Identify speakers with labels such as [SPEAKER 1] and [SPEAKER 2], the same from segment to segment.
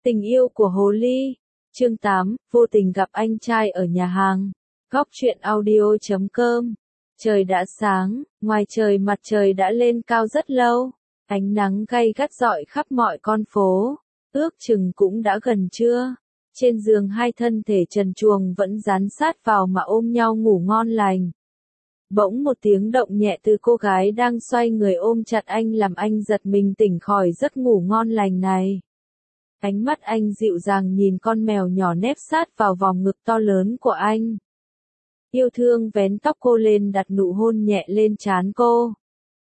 [SPEAKER 1] Tình yêu của Hồ Ly, chương 8, vô tình gặp anh trai ở nhà hàng. Góc truyện audio.com. Trời đã sáng, ngoài trời mặt trời đã lên cao rất lâu, ánh nắng gay gắt rọi khắp mọi con phố, ước chừng cũng đã gần trưa. Trên giường hai thân thể trần truồng vẫn dán sát vào mà ôm nhau ngủ ngon lành. Bỗng một tiếng động nhẹ từ cô gái đang xoay người ôm chặt anh làm anh giật mình tỉnh khỏi giấc ngủ ngon lành này. Ánh mắt anh dịu dàng nhìn con mèo nhỏ nép sát vào vòng ngực to lớn của anh. Yêu thương vén tóc cô lên đặt nụ hôn nhẹ lên trán cô.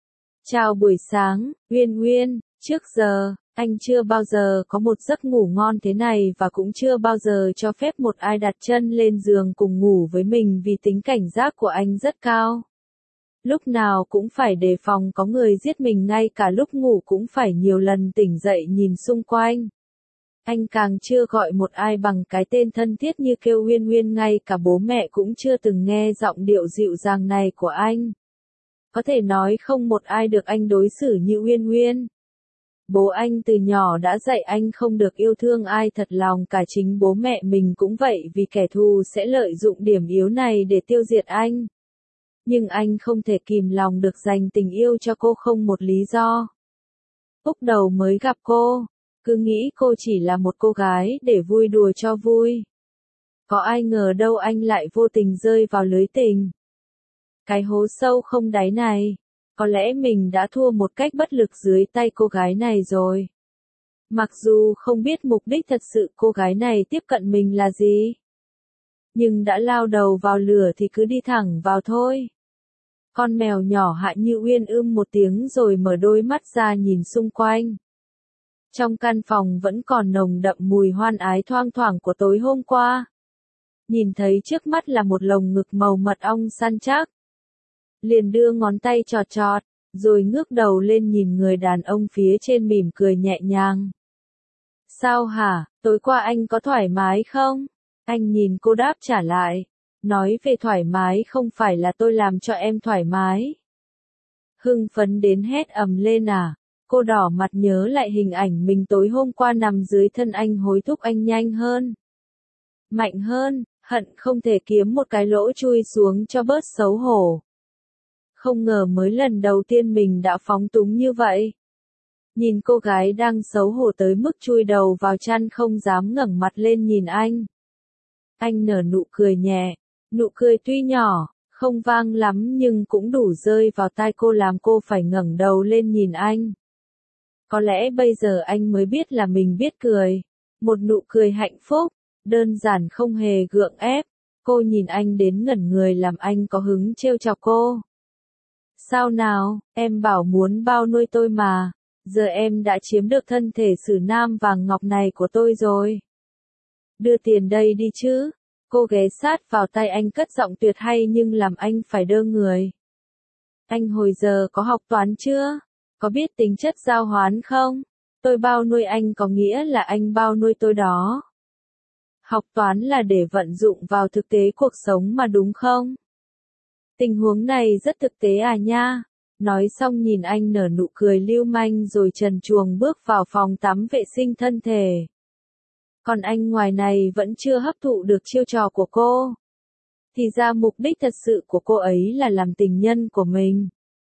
[SPEAKER 1] Chào buổi sáng, Uyên Uyên, trước giờ, anh chưa bao giờ có một giấc ngủ ngon thế này và cũng chưa bao giờ cho phép một ai đặt chân lên giường cùng ngủ với mình vì tính cảnh giác của anh rất cao. Lúc nào cũng phải đề phòng có người giết mình, ngay cả lúc ngủ cũng phải nhiều lần tỉnh dậy nhìn xung quanh. Anh càng chưa gọi một ai bằng cái tên thân thiết như kêu Uyên Uyên, ngay cả bố mẹ cũng chưa từng nghe giọng điệu dịu dàng này của anh. Có thể nói không một ai được anh đối xử như Uyên Uyên. Bố anh từ nhỏ đã dạy anh không được yêu thương ai thật lòng, cả chính bố mẹ mình cũng vậy, vì kẻ thù sẽ lợi dụng điểm yếu này để tiêu diệt anh. Nhưng anh không thể kìm lòng được dành tình yêu cho cô không một lý do. Lúc đầu mới gặp cô, cứ nghĩ cô chỉ là một cô gái để vui đùa cho vui. Có ai ngờ đâu anh lại vô tình rơi vào lưới tình. Cái hố sâu không đáy này, có lẽ mình đã thua một cách bất lực dưới tay cô gái này rồi. Mặc dù không biết mục đích thật sự cô gái này tiếp cận mình là gì, nhưng đã lao đầu vào lửa thì cứ đi thẳng vào thôi. Con mèo nhỏ Hạ Như Uyên một tiếng rồi mở đôi mắt ra nhìn xung quanh. Trong căn phòng vẫn còn nồng đậm mùi hoan ái thoang thoảng của tối hôm qua. Nhìn thấy trước mắt là một lồng ngực màu mật ong săn chắc. Liền đưa ngón tay chọt chọt, rồi ngước đầu lên nhìn người đàn ông phía trên mỉm cười nhẹ nhàng. Sao hả, tối qua anh có thoải mái không? Anh nhìn cô đáp trả lại. Nói về thoải mái không phải là tôi làm cho em thoải mái. Hưng phấn đến hét ầm lên à? Cô đỏ mặt nhớ lại hình ảnh mình tối hôm qua nằm dưới thân anh, hối thúc anh nhanh hơn, mạnh hơn, hận không thể kiếm một cái lỗ chui xuống cho bớt xấu hổ. Không ngờ mới lần đầu tiên mình đã phóng túng như vậy. Nhìn cô gái đang xấu hổ tới mức chui đầu vào chăn không dám ngẩng mặt lên nhìn anh. Anh nở nụ cười nhẹ, nụ cười tuy nhỏ, không vang lắm nhưng cũng đủ rơi vào tai cô làm cô phải ngẩng đầu lên nhìn anh. Có lẽ bây giờ anh mới biết là mình biết cười. Một nụ cười hạnh phúc, đơn giản không hề gượng ép. Cô nhìn anh đến ngẩn người làm anh có hứng trêu chọc cô. Sao nào, em bảo muốn bao nuôi tôi mà. Giờ em đã chiếm được thân thể sử nam vàng ngọc này của tôi rồi. Đưa tiền đây đi chứ. Cô ghé sát vào tay anh cất giọng tuyệt hay nhưng làm anh phải đơ người. Anh hồi giờ có học toán chưa? Có biết tính chất giao hoán không? Tôi bao nuôi anh có nghĩa là anh bao nuôi tôi đó. Học toán là để vận dụng vào thực tế cuộc sống mà đúng không? Tình huống này rất thực tế à nha. Nói xong nhìn anh nở nụ cười lưu manh rồi trần truồng bước vào phòng tắm vệ sinh thân thể. Còn anh ngoài này vẫn chưa hấp thụ được chiêu trò của cô. Thì ra mục đích thật sự của cô ấy là làm tình nhân của mình.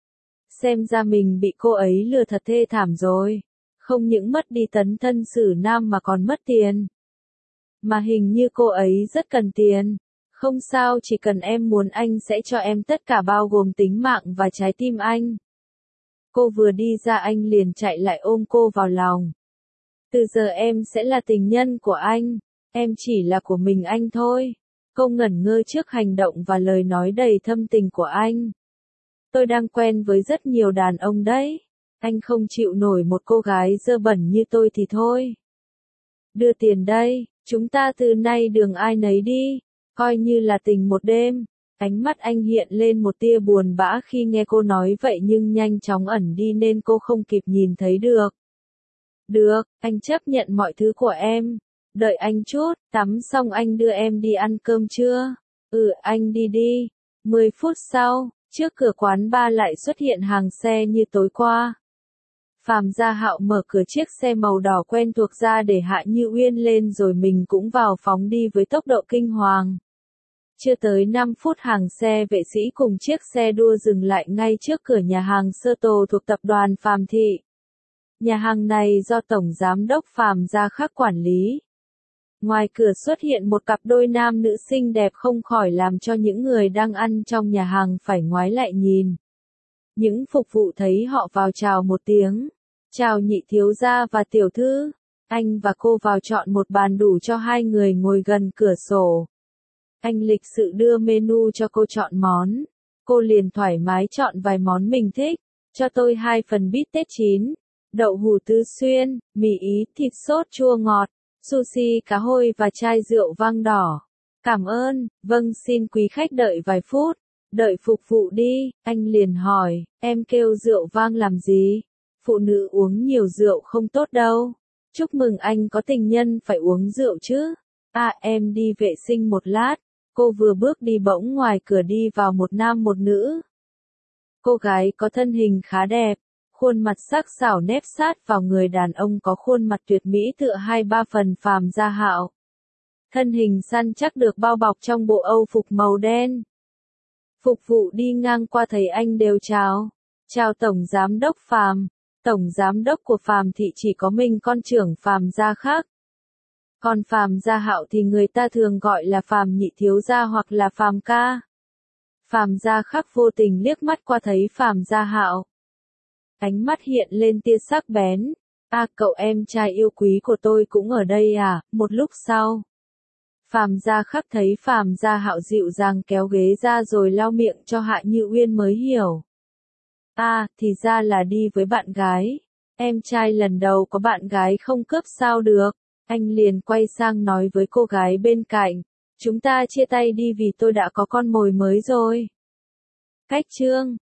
[SPEAKER 1] Xem ra mình bị cô ấy lừa thật thê thảm rồi. Không những mất đi tấn thân sử nam mà còn mất tiền. Mà hình như cô ấy rất cần tiền. Không sao, chỉ cần em muốn anh sẽ cho em tất cả bao gồm tính mạng và trái tim anh. Cô vừa đi ra anh liền chạy lại ôm cô vào lòng. Từ giờ em sẽ là tình nhân của anh. Em chỉ là của mình anh thôi. Cô ngẩn ngơ trước hành động và lời nói đầy thâm tình của anh. Tôi đang quen với rất nhiều đàn ông đấy. Anh không chịu nổi một cô gái dơ bẩn như tôi thì thôi. Đưa tiền đây, chúng ta từ nay đường ai nấy đi, coi như là tình một đêm. Ánh mắt anh hiện lên một tia buồn bã khi nghe cô nói vậy nhưng nhanh chóng ẩn đi nên cô không kịp nhìn thấy được. Được, anh chấp nhận mọi thứ của em. Đợi anh chút, tắm xong anh đưa em đi ăn cơm trưa. Anh đi đi. 10 phút sau. Trước cửa quán bar lại xuất hiện hàng xe như tối qua. Phàm Gia Hạo mở cửa chiếc xe màu đỏ quen thuộc ra để Hạ Như Uyên lên rồi mình cũng vào phóng đi với tốc độ kinh hoàng. Chưa tới 5 phút hàng xe vệ sĩ cùng chiếc xe đua dừng lại ngay trước cửa nhà hàng Sơ Tô thuộc tập đoàn Phàm Thị. Nhà hàng này do Tổng Giám đốc Phàm Gia Khắc quản lý. Ngoài cửa xuất hiện một cặp đôi nam nữ xinh đẹp không khỏi làm cho những người đang ăn trong nhà hàng phải ngoái lại nhìn. Những phục vụ thấy họ vào chào một tiếng. Chào nhị thiếu gia và tiểu thư. Anh và cô vào chọn một bàn đủ cho hai người ngồi gần cửa sổ. Anh lịch sự đưa menu cho cô chọn món. Cô liền thoải mái chọn vài món mình thích. Cho tôi 2 phần bít tết chín, đậu hũ tứ xuyên, mì Ý, thịt sốt chua ngọt, sushi cá hôi và chai rượu vang đỏ. Cảm ơn, vâng xin quý khách đợi vài phút. Đợi phục vụ đi, anh liền hỏi, em kêu rượu vang làm gì? Phụ nữ uống nhiều rượu không tốt đâu. Chúc mừng anh có tình nhân phải uống rượu chứ. À em đi vệ sinh một lát. Cô vừa bước đi bỗng ngoài cửa đi vào một nam một nữ. Cô gái có thân hình khá đẹp, khuôn mặt sắc sảo nép sát vào người đàn ông có khuôn mặt tuyệt mỹ tựa 2-3 phần Phàm Gia Hạo. Thân hình săn chắc được bao bọc trong bộ âu phục màu đen. Phục vụ đi ngang qua thấy anh đều chào. Chào Tổng Giám đốc Phàm. Tổng Giám đốc của Phàm Thị chỉ có mình con trưởng Phàm Gia Khắc. Còn Phàm Gia Hạo thì người ta thường gọi là Phàm nhị thiếu gia hoặc là Phàm ca. Phàm Gia Khắc vô tình liếc mắt qua thấy Phàm Gia Hạo. Ánh mắt hiện lên tia sắc bén. À cậu em trai yêu quý của tôi cũng ở đây à? Một lúc sau. Phàm Gia Khắc thấy Phàm Gia Hạo dịu dàng kéo ghế ra rồi lau miệng cho Hạ Như Uyên mới hiểu. À, thì ra là đi với bạn gái. Em trai lần đầu có bạn gái không cướp sao được. Anh liền quay sang nói với cô gái bên cạnh. Chúng ta chia tay đi vì tôi đã có con mồi mới rồi. Cách chương